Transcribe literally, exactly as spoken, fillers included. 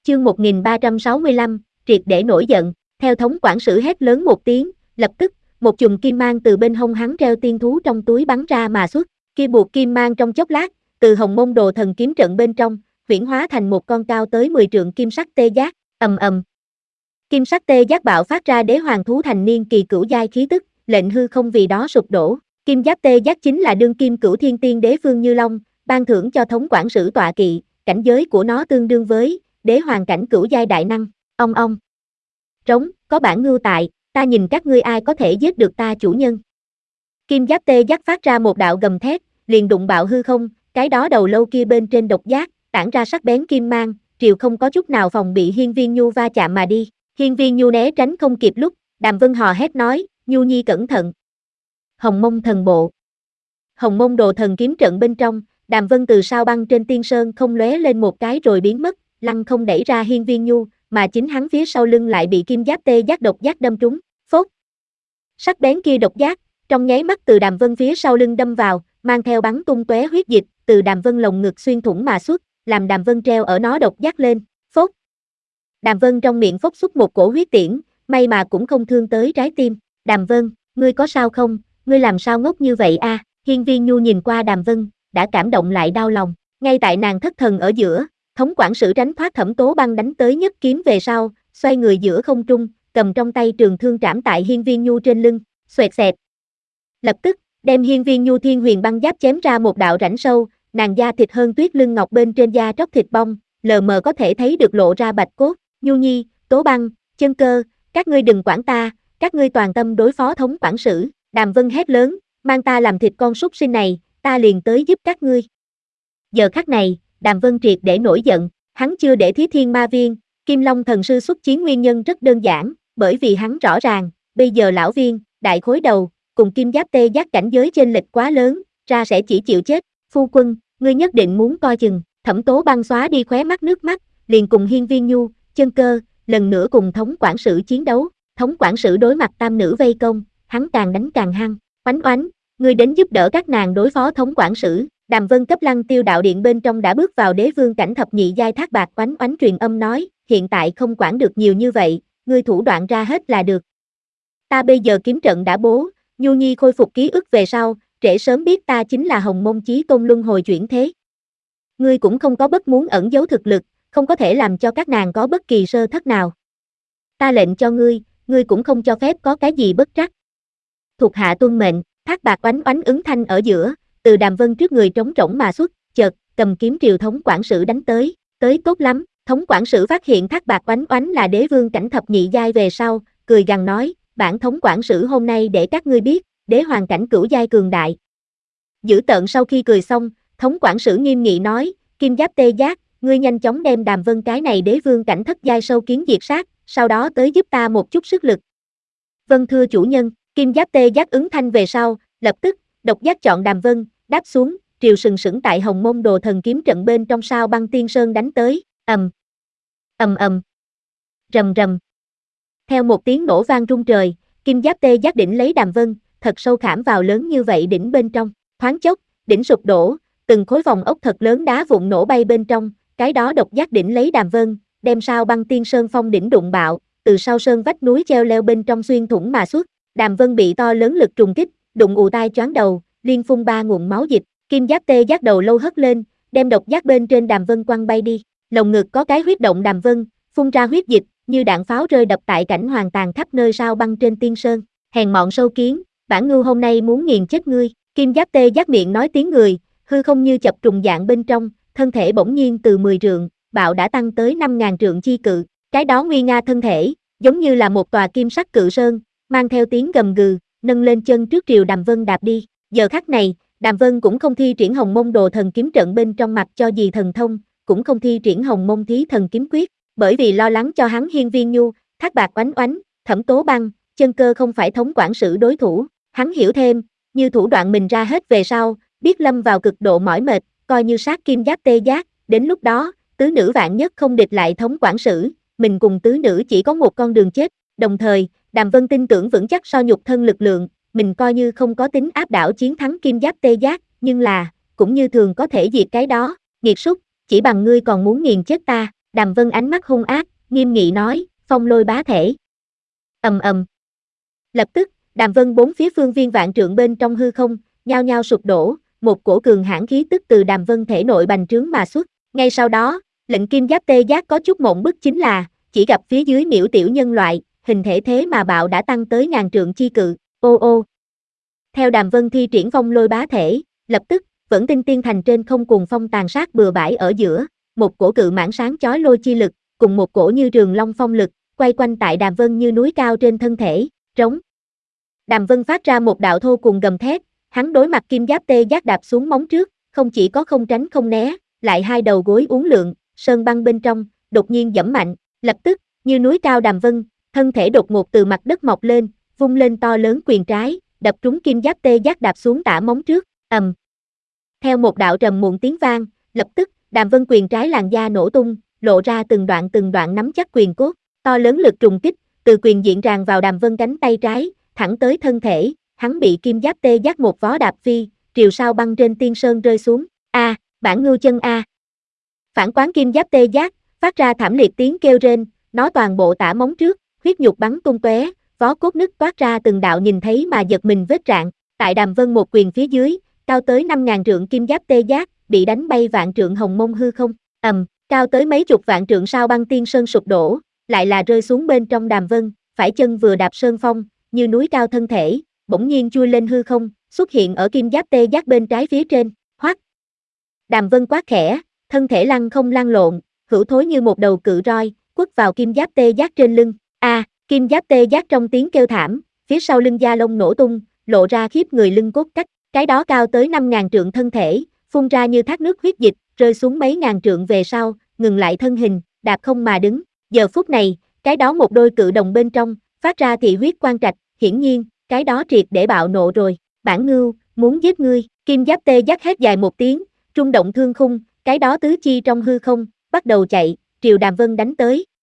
Chương một nghìn ba trăm sáu mươi lăm, triệt để nổi giận, theo thống quản sử hét lớn một tiếng, lập tức, một chùm kim mang từ bên hông hắn treo tiên thú trong túi bắn ra mà xuất, kia buộc kim mang trong chốc lát, từ Hồng Mông Đồ Thần kiếm trận bên trong, huyễn hóa thành một con cao tới mười trượng kim sắc tê giác, ầm ầm. Kim sắc tê giác bạo phát ra đế hoàng thú thành niên kỳ cửu giai khí tức, lệnh hư không vì đó sụp đổ. Kim giáp tê giác chính là đương kim cửu thiên tiên đế Phương Như Long, ban thưởng cho thống quản sử tọa kỵ, cảnh giới của nó tương đương với đế hoàng cảnh cửu giai đại năng. Ong ong. Trống, có bản ngưu tại, ta nhìn các ngươi ai có thể giết được ta chủ nhân. Kim giáp tê giác phát ra một đạo gầm thét, liền đụng bạo hư không, cái đó đầu lâu kia bên trên độc giác, tản ra sắc bén kim mang, triều không có chút nào phòng bị Hiên Viên Nhu va chạm mà đi. Hiên Viên Nhu né tránh không kịp lúc, Đàm Vân hò hét nói, Nhu Nhi cẩn thận. Hồng Mông Thần Bộ. Hồng Mông Đồ Thần kiếm trận bên trong, Đàm Vân từ sao băng trên tiên sơn không lóe lên một cái rồi biến mất, lăng không đẩy ra Hiên Viên Nhu, mà chính hắn phía sau lưng lại bị kim giáp tê giác độc giác đâm trúng, phốt. Sắc bén kia độc giác, trong nháy mắt từ Đàm Vân phía sau lưng đâm vào, mang theo bắn tung tóe huyết dịch, từ Đàm Vân lồng ngực xuyên thủng mà xuất, làm Đàm Vân treo ở nó độc giác lên, phốt. Đàm Vân trong miệng phốc xuất một cổ huyết tiễn, may mà cũng không thương tới trái tim. Đàm Vân, ngươi có sao không, ngươi làm sao ngốc như vậy a? À? Hiên Viên Nhu nhìn qua Đàm Vân, đã cảm động lại đau lòng. Ngay tại nàng thất thần ở giữa, thống quản sử tránh thoát Thẩm Tố Băng đánh tới nhất kiếm về sau, xoay người giữa không trung, cầm trong tay trường thương trảm tại Hiên Viên Nhu trên lưng, xoẹt xẹt. Lập tức, đem Hiên Viên Nhu thiên huyền băng giáp chém ra một đạo rãnh sâu, nàng da thịt hơn tuyết lưng ngọc bên trên da tróc thịt bong, lờ mờ có thể thấy được lộ ra bạch cốt. Nhu Nhi, Tố Băng, Chân Cơ, các ngươi đừng quản ta, các ngươi toàn tâm đối phó thống quản sử. Đàm Vân hét lớn, mang ta làm thịt con súc sinh này, ta liền tới giúp các ngươi. Giờ khắc này, Đàm Vân triệt để nổi giận, hắn chưa để Thí Thiên Ma Viên, Kim Long thần sư xuất chiến nguyên nhân rất đơn giản, bởi vì hắn rõ ràng, bây giờ lão viên, đại khối đầu, cùng kim giáp tê giác cảnh giới chênh lệch quá lớn, ra sẽ chỉ chịu chết. Phu quân, ngươi nhất định muốn coi chừng. Thẩm Tố Băng xóa đi khóe mắt nước mắt, liền cùng Hiên Viên Nhu, Chân Cơ, lần nữa cùng thống quản sử chiến đấu. Thống quản sử đối mặt tam nữ vây công, hắn càng đánh càng hăng. Oánh oánh, ngươi đến giúp đỡ các nàng đối phó thống quản sử. Đàm Vân cấp Lăng Tiêu đạo điện bên trong đã bước vào đế vương cảnh thập nhị giai Thác Bạt oánh oánh truyền âm nói, hiện tại không quản được nhiều như vậy, ngươi thủ đoạn ra hết là được. Ta bây giờ kiếm trận đã bố, Nhu Nhi khôi phục ký ức về sau, trễ sớm biết ta chính là Hồng Mông Chí Tôn luân hồi chuyển thế. Ngươi cũng không có bất muốn ẩn giấu thực lực, không có thể làm cho các nàng có bất kỳ sơ thất nào. Ta lệnh cho ngươi, ngươi cũng không cho phép có cái gì bất trắc. Thuộc hạ tuân mệnh. Thác Bạt oánh oánh ứng thanh ở giữa, từ Đàm Vân trước người trống rỗng mà xuất, chợt cầm kiếm triều thống quản sử đánh tới, tới tốt lắm. Thống quản sử phát hiện Thác Bạt oánh oánh là đế vương cảnh thập nhị giai về sau, cười gằn nói, bản thống quản sử hôm nay để các ngươi biết, đế hoàng cảnh cửu giai cường đại. Dữ tợn sau khi cười xong, thống quản sử nghiêm nghị nói, kim giáp tê giác, ngươi nhanh chóng đem Đàm Vân cái này đế vương cảnh thất giai sâu kiến diệt sát, sau đó tới giúp ta một chút sức lực. Vâng thưa chủ nhân. Kim giáp tê giác ứng thanh về sau, lập tức, độc giác chọn Đàm Vân, đáp xuống, triều sừng sững tại Hồng Mông Đồ Thần kiếm trận bên trong sao băng tiên sơn đánh tới, ầm, ầm ầm, rầm rầm. Theo một tiếng nổ vang rung trời, kim giáp tê giác đỉnh lấy Đàm Vân, thật sâu khảm vào lớn như vậy đỉnh bên trong, thoáng chốc, đỉnh sụp đổ, từng khối vòng ốc thật lớn đá vụn nổ bay bên trong, cái đó độc giác đỉnh lấy Đàm Vân, đem sao băng tiên sơn phong đỉnh đụng bạo, từ sau sơn vách núi treo leo bên trong xuyên thủng mà xuất. Đàm Vân bị to lớn lực trùng kích, đụng ù tai choáng đầu, liên phun ba nguồn máu dịch, kim giáp tê giác đầu lâu hất lên, đem độc giác bên trên Đàm Vân quăng bay đi. Lồng ngực có cái huyết động Đàm Vân, phun ra huyết dịch, như đạn pháo rơi đập tại cảnh hoàng tàn khắp nơi sao băng trên tiên sơn. Hèn mọn sâu kiến, bản ngưu hôm nay muốn nghiền chết ngươi. Kim giáp tê giác miệng nói tiếng người, hư không như chập trùng dạng bên trong, thân thể bỗng nhiên từ mười trượng, bạo đã tăng tới năm ngàn trượng chi cự. Cái đó nguy nga thân thể, giống như là một tòa kim sắc cự sơn, mang theo tiếng gầm gừ, nâng lên chân trước triều Đàm Vân đạp đi. Giờ khắc này, Đàm Vân cũng không thi triển Hồng Mông Đồ Thần kiếm trận bên trong mặt cho gì thần thông, cũng không thi triển Hồng Mông Thí Thần kiếm quyết, bởi vì lo lắng cho hắn Hiên Viên Nhu, Thác Bạt oánh oánh, Thẩm Tố Băng, Chân Cơ không phải thống quản sử đối thủ. Hắn hiểu thêm, như thủ đoạn mình ra hết về sau, biết lâm vào cực độ mỏi mệt, coi như sát kim giáp tê giác, đến lúc đó, tứ nữ vạn nhất không địch lại thống quản sử, mình cùng tứ nữ chỉ có một con đường chết. Đồng thời, Đàm Vân tin tưởng vững chắc so nhục thân lực lượng, mình coi như không có tính áp đảo chiến thắng kim giáp tê giác, nhưng là, cũng như thường có thể diệt cái đó, nghiệt súc, chỉ bằng ngươi còn muốn nghiền chết ta. Đàm Vân ánh mắt hung ác, nghiêm nghị nói, phong lôi bá thể. Ầm ầm. Lập tức, Đàm Vân bốn phía phương viên vạn trượng bên trong hư không, nhao nhao sụp đổ, một cổ cường hãn khí tức từ Đàm Vân thể nội bành trướng mà xuất. Ngay sau đó, lệnh kim giáp tê giác có chút mộng bức chính là, chỉ gặp phía dưới miễu tiểu nhân loại, hình thể thế mà bạo đã tăng tới ngàn trượng chi cự, ô ô. Theo Đàm Vân thi triển phong lôi bá thể, lập tức, vẫn tinh tiên thành trên không cùng phong tàn sát bừa bãi ở giữa, một cổ cự mãn sáng chói lôi chi lực, cùng một cổ như trường long phong lực, quay quanh tại Đàm Vân như núi cao trên thân thể, trống. Đàm Vân phát ra một đạo thô cùng gầm thét, hắn đối mặt kim giáp tê giác đạp xuống móng trước, không chỉ có không tránh không né, lại hai đầu gối uốn lượn, sơn băng bên trong, đột nhiên giẫm mạnh, lập tức, như núi cao Đàm Vân, thân thể đột ngột từ mặt đất mọc lên, vung lên to lớn quyền trái, đập trúng kim giáp tê giác đạp xuống tả móng trước, ầm. Theo một đạo trầm muộn tiếng vang, lập tức, Đàm Vân quyền trái làn da nổ tung, lộ ra từng đoạn từng đoạn nắm chắc quyền cốt, to lớn lực trùng kích, từ quyền diện ràng vào Đàm Vân cánh tay trái, thẳng tới thân thể, hắn bị kim giáp tê giác một vó đạp phi, triều sao băng trên tiên sơn rơi xuống, a, bản ngưu chân a. Phản quán kim giáp tê giác, phát ra thảm liệt tiếng kêu rên, nó toàn bộ tả móng trước, huyết nhục bắn tung tóe, vó cốt nứt toát ra từng đạo nhìn thấy mà giật mình vết rạn, tại Đàm Vân một quyền phía dưới, cao tới năm ngàn trượng kim giáp tê giác, bị đánh bay vạn trượng hồng mông hư không, ầm, cao tới mấy chục vạn trượng sao băng tiên sơn sụp đổ, lại là rơi xuống bên trong Đàm Vân, phải chân vừa đạp sơn phong, như núi cao thân thể, bỗng nhiên chui lên hư không, xuất hiện ở kim giáp tê giác bên trái phía trên, hoắc. Đàm Vân quát khẽ, thân thể lăn không lăn lộn, hữu thối như một đầu cự roi, quất vào kim giáp tê giác trên lưng, a, à, kim giáp tê giác trong tiếng kêu thảm, phía sau lưng da lông nổ tung, lộ ra khiếp người lưng cốt cách, cái đó cao tới năm ngàn trượng thân thể, phun ra như thác nước huyết dịch, rơi xuống mấy ngàn trượng về sau, ngừng lại thân hình, đạp không mà đứng, giờ phút này, cái đó một đôi cự đồng bên trong, phát ra thị huyết quang trạch, hiển nhiên, cái đó triệt để bạo nộ rồi, bản ngưu, muốn giết ngươi, kim giáp tê giác hét dài một tiếng, rung động thương khung, cái đó tứ chi trong hư không, bắt đầu chạy, triều Đàm Vân đánh tới,